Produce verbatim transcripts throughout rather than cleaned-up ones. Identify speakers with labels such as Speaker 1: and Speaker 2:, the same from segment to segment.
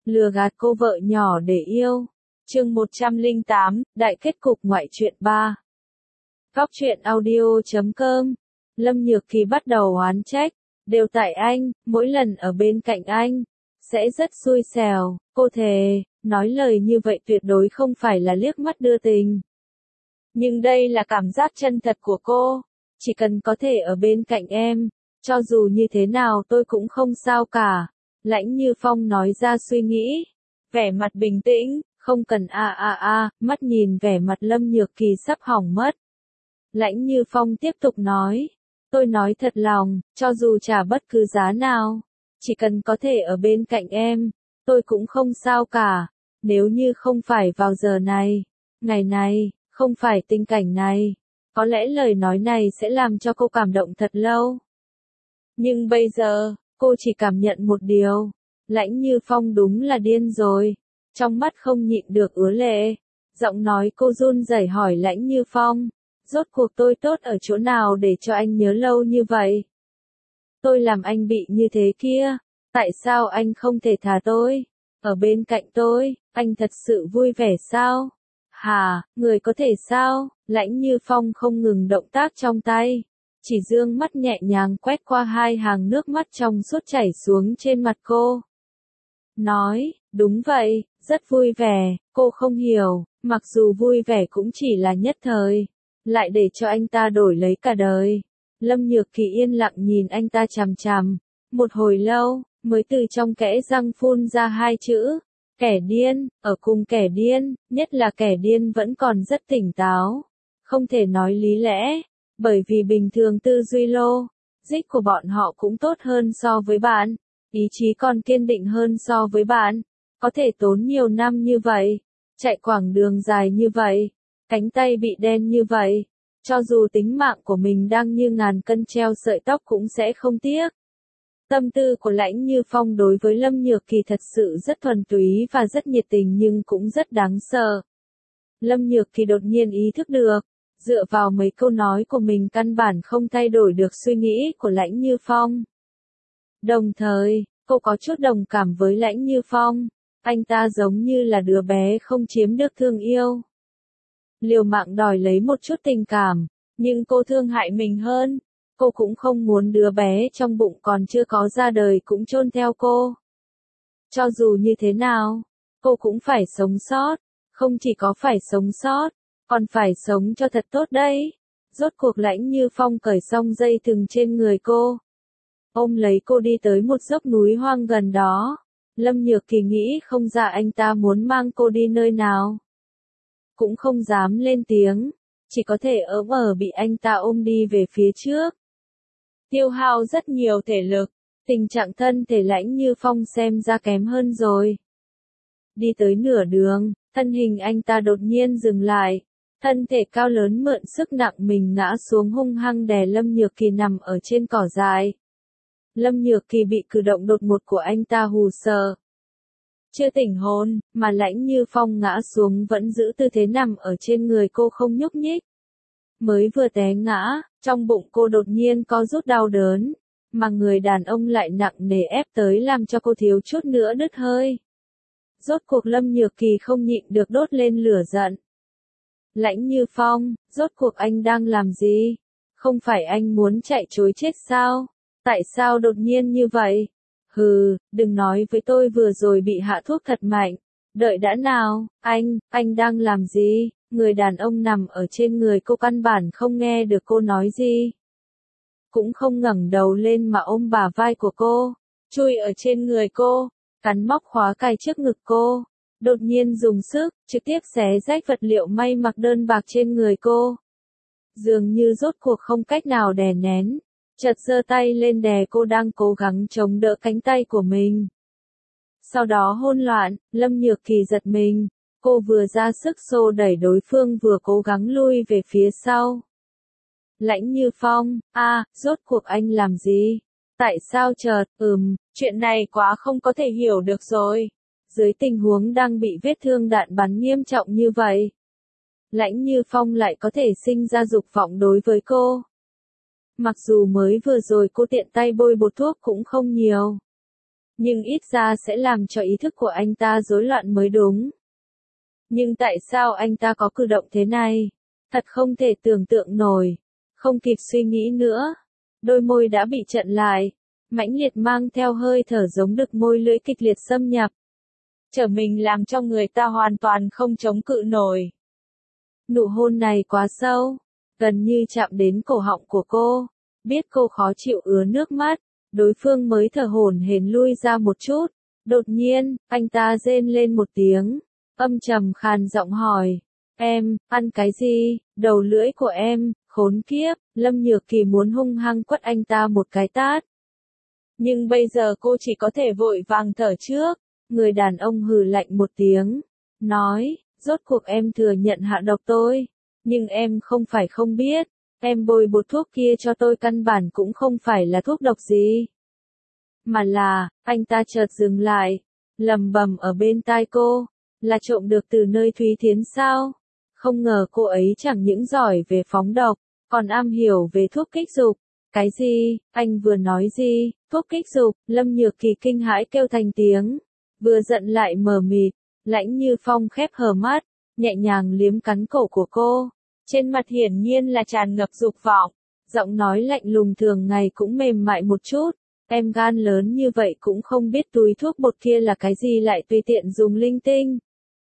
Speaker 1: lừa gạt cô vợ nhỏ để yêu. Chương một trăm lẻ tám, Đại kết cục ngoại truyện ba. Góc truyện audio chấm com. Lâm Nhược Kỳ bắt đầu oán trách, đều tại anh, mỗi lần ở bên cạnh anh, sẽ rất xui xẻo, cô thề, nói lời như vậy tuyệt đối không phải là liếc mắt đưa tình. Nhưng đây là cảm giác chân thật của cô, chỉ cần có thể ở bên cạnh em, cho dù như thế nào tôi cũng không sao cả. Lãnh Như Phong nói ra suy nghĩ, vẻ mặt bình tĩnh, không cần a a a, mắt nhìn vẻ mặt Lâm Nhược Kỳ sắp hỏng mất. Lãnh Như Phong tiếp tục nói, tôi nói thật lòng, cho dù trả bất cứ giá nào, chỉ cần có thể ở bên cạnh em, tôi cũng không sao cả. Nếu như không phải vào giờ này, ngày này, không phải tình cảnh này, có lẽ lời nói này sẽ làm cho cô cảm động thật lâu. Nhưng bây giờ, cô chỉ cảm nhận một điều, Lãnh Như Phong đúng là điên rồi, trong mắt không nhịn được ứa lệ. Giọng nói cô run rẩy hỏi Lãnh Như Phong, rốt cuộc tôi tốt ở chỗ nào để cho anh nhớ lâu như vậy? Tôi làm anh bị như thế kia, tại sao anh không thể thả tôi? Ở bên cạnh tôi, anh thật sự vui vẻ sao? Hà, người có thể sao? Lãnh Như Phong không ngừng động tác trong tay, chỉ dương mắt nhẹ nhàng quét qua hai hàng nước mắt trong suốt chảy xuống trên mặt cô. Nói, đúng vậy, rất vui vẻ, cô không hiểu, mặc dù vui vẻ cũng chỉ là nhất thời, lại để cho anh ta đổi lấy cả đời. Lâm Nhược Kỳ yên lặng nhìn anh ta chằm chằm, một hồi lâu, mới từ trong kẽ răng phun ra hai chữ, kẻ điên. Ở cùng kẻ điên, nhất là kẻ điên vẫn còn rất tỉnh táo, không thể nói lý lẽ, bởi vì bình thường tư duy lô, dích của bọn họ cũng tốt hơn so với bạn, ý chí còn kiên định hơn so với bạn, có thể tốn nhiều năm như vậy, chạy quãng đường dài như vậy, cánh tay bị đen như vậy, cho dù tính mạng của mình đang như ngàn cân treo sợi tóc cũng sẽ không tiếc. Tâm tư của Lãnh Như Phong đối với Lâm Nhược Kỳ thật sự rất thuần túy và rất nhiệt tình nhưng cũng rất đáng sợ. Lâm Nhược Kỳ đột nhiên ý thức được, dựa vào mấy câu nói của mình căn bản không thay đổi được suy nghĩ của Lãnh Như Phong. Đồng thời, cô có chút đồng cảm với Lãnh Như Phong, anh ta giống như là đứa bé không chiếm được thương yêu. Liều mạng đòi lấy một chút tình cảm, nhưng cô thương hại mình hơn. Cô cũng không muốn đứa bé trong bụng còn chưa có ra đời cũng chôn theo cô. Cho dù như thế nào, cô cũng phải sống sót, không chỉ có phải sống sót, còn phải sống cho thật tốt đấy. Rốt cuộc Lãnh Như Phong cởi xong dây thừng trên người cô, ôm lấy cô đi tới một dốc núi hoang gần đó. Lâm Nhược Kỳ nghĩ không ra anh ta muốn mang cô đi nơi nào, cũng không dám lên tiếng, chỉ có thể ỡm ở bị anh ta ôm đi về phía trước. Tiêu hao rất nhiều thể lực, tình trạng thân thể Lãnh Như Phong xem ra kém hơn rồi. Đi tới nửa đường, thân hình anh ta đột nhiên dừng lại, thân thể cao lớn mượn sức nặng mình ngã xuống hung hăng đè Lâm Nhược Kỳ nằm ở trên cỏ dại. Lâm Nhược Kỳ bị cử động đột ngột của anh ta hù sợ. Chưa tỉnh hồn, mà Lãnh Như Phong ngã xuống vẫn giữ tư thế nằm ở trên người cô không nhúc nhích. Mới vừa té ngã, trong bụng cô đột nhiên có rút đau đớn, mà người đàn ông lại nặng nề ép tới làm cho cô thiếu chút nữa đứt hơi. Rốt cuộc Lâm Nhược Kỳ không nhịn được đốt lên lửa giận. Lãnh Như Phong, rốt cuộc anh đang làm gì? Không phải anh muốn chạy trối chết sao? Tại sao đột nhiên như vậy? Hừ, đừng nói với tôi vừa rồi bị hạ thuốc thật mạnh. Đợi đã nào, anh, anh đang làm gì? Người đàn ông nằm ở trên người cô căn bản không nghe được cô nói gì. Cũng không ngẩng đầu lên mà ôm bả vai của cô, chui ở trên người cô, cắn móc khóa cài trước ngực cô. Đột nhiên dùng sức, trực tiếp xé rách vật liệu may mặc đơn bạc trên người cô. Dường như rốt cuộc không cách nào đè nén, chợt giơ tay lên đè cô đang cố gắng chống đỡ cánh tay của mình. Sau đó hỗn loạn, Lâm Nhược Kỳ giật mình, cô vừa ra sức xô đẩy đối phương vừa cố gắng lui về phía sau. Lãnh Như Phong, a, à, rốt cuộc anh làm gì? Tại sao chợt, ừm, chuyện này quá không có thể hiểu được rồi. Dưới tình huống đang bị vết thương đạn bắn nghiêm trọng như vậy, Lãnh Như Phong lại có thể sinh ra dục vọng đối với cô. Mặc dù mới vừa rồi cô tiện tay bôi bột thuốc cũng không nhiều, nhưng ít ra sẽ làm cho ý thức của anh ta rối loạn mới đúng. Nhưng tại sao anh ta có cử động thế này? Thật không thể tưởng tượng nổi. Không kịp suy nghĩ nữa. Đôi môi đã bị chặn lại. Mãnh liệt mang theo hơi thở giống đực môi lưỡi kịch liệt xâm nhập. Trở mình làm cho người ta hoàn toàn không chống cự nổi. Nụ hôn này quá sâu. Gần như chạm đến cổ họng của cô. Biết cô khó chịu ứa nước mắt. Đối phương mới thở hổn hển lui ra một chút. Đột nhiên, anh ta rên lên một tiếng. Âm trầm khàn giọng hỏi. Em, ăn cái gì? Đầu lưỡi của em, khốn kiếp. Lâm Nhược Kỳ muốn hung hăng quất anh ta một cái tát. Nhưng bây giờ cô chỉ có thể vội vàng thở trước. Người đàn ông hừ lạnh một tiếng. Nói, rốt cuộc em thừa nhận hạ độc tôi. Nhưng em không phải không biết. Em bôi bột thuốc kia cho tôi căn bản cũng không phải là thuốc độc gì. Mà là, anh ta chợt dừng lại. Lầm bầm ở bên tai cô. Là trộm được từ nơi Thúy Thiến sao? Không ngờ cô ấy chẳng những giỏi về phóng độc, còn am hiểu về thuốc kích dục. Cái gì? Anh vừa nói gì? Thuốc kích dục? Lâm Nhược Kỳ kinh hãi kêu thành tiếng. Vừa giận lại mờ mịt. Lãnh Như Phong khép hờ mắt, nhẹ nhàng liếm cắn cổ của cô. Trên mặt hiển nhiên là tràn ngập dục vọng. Giọng nói lạnh lùng thường ngày cũng mềm mại một chút. Em gan lớn như vậy cũng không biết túi thuốc bột kia là cái gì lại tùy tiện dùng linh tinh.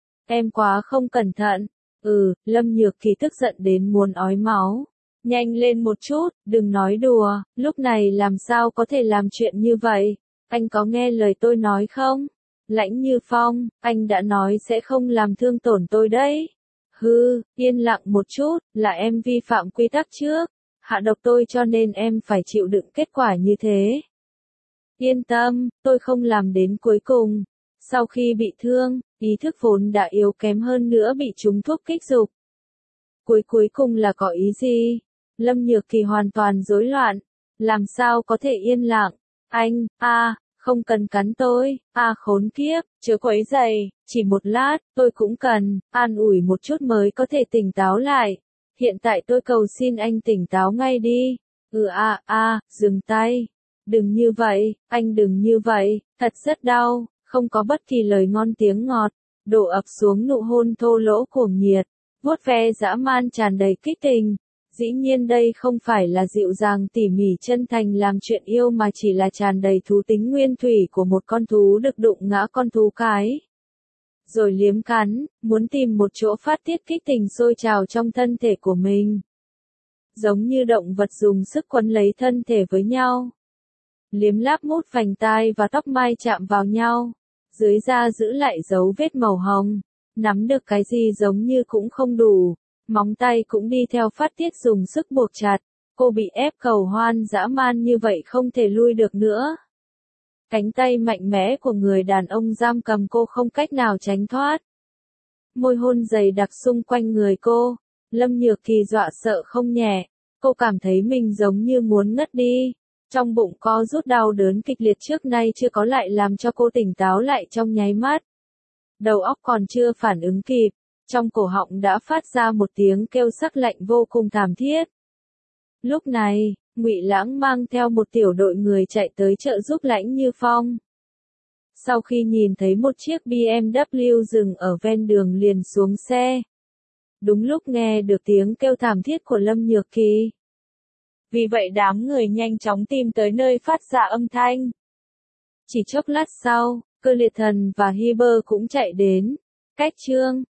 Speaker 1: Em quá không cẩn thận. Ừ, Lâm Nhược Kỳ tức giận đến muốn ói máu. Nhanh lên một chút, đừng nói đùa, lúc này làm sao có thể làm chuyện như vậy? Anh có nghe lời tôi nói không? Lãnh Như Phong, anh đã nói sẽ không làm thương tổn tôi đấy. Hừ, yên lặng một chút, là em vi phạm quy tắc trước. Hạ độc tôi cho nên em phải chịu đựng kết quả như thế. Yên tâm, tôi không làm đến cuối cùng. Sau khi bị thương, ý thức vốn đã yếu kém hơn nữa bị trúng thuốc kích dục. Cuối cuối cùng là có ý gì? Lâm Nhược Kỳ hoàn toàn rối loạn. Làm sao có thể yên lặng? Anh, a, à, không cần cắn tôi, a à, khốn kiếp, chớ quấy rầy, chỉ một lát, tôi cũng cần, an ủi một chút mới có thể tỉnh táo lại. Hiện tại tôi cầu xin anh tỉnh táo ngay đi. Ừ a à, a, à, dừng tay. Đừng như vậy, anh đừng như vậy, thật rất đau, không có bất kỳ lời ngon tiếng ngọt, đổ ập xuống nụ hôn thô lỗ cuồng nhiệt, vuốt ve dã man tràn đầy kích tình. Dĩ nhiên đây không phải là dịu dàng tỉ mỉ chân thành làm chuyện yêu mà chỉ là tràn đầy thú tính nguyên thủy của một con thú được đụng ngã con thú cái. Rồi liếm cắn, muốn tìm một chỗ phát tiết kích tình sôi trào trong thân thể của mình. Giống như động vật dùng sức quấn lấy thân thể với nhau. Liếm láp mút vành tai và tóc mai chạm vào nhau. Dưới da giữ lại dấu vết màu hồng. Nắm được cái gì giống như cũng không đủ. Móng tay cũng đi theo phát tiết dùng sức buộc chặt. Cô bị ép cầu hoan dã man như vậy không thể lui được nữa. Cánh tay mạnh mẽ của người đàn ông giam cầm cô không cách nào tránh thoát. Môi hôn dày đặc xung quanh người cô. Lâm Nhược Kỳ dọa sợ không nhẹ. Cô cảm thấy mình giống như muốn ngất đi. Trong bụng co rút đau đớn kịch liệt trước nay chưa có lại làm cho cô tỉnh táo lại trong nháy mắt. Đầu óc còn chưa phản ứng kịp. Trong cổ họng đã phát ra một tiếng kêu sắc lạnh vô cùng thảm thiết. Lúc này, Ngụy Lãng mang theo một tiểu đội người chạy tới trợ giúp Lãnh Như Phong. Sau khi nhìn thấy một chiếc bê em vê dừng ở ven đường liền xuống xe. Đúng lúc nghe được tiếng kêu thảm thiết của Lâm Nhược Kỳ. Vì vậy đám người nhanh chóng tìm tới nơi phát ra âm thanh. Chỉ chốc lát sau, Cơ Liệt Thần và Hy Bơ cũng chạy đến. Cách Trương,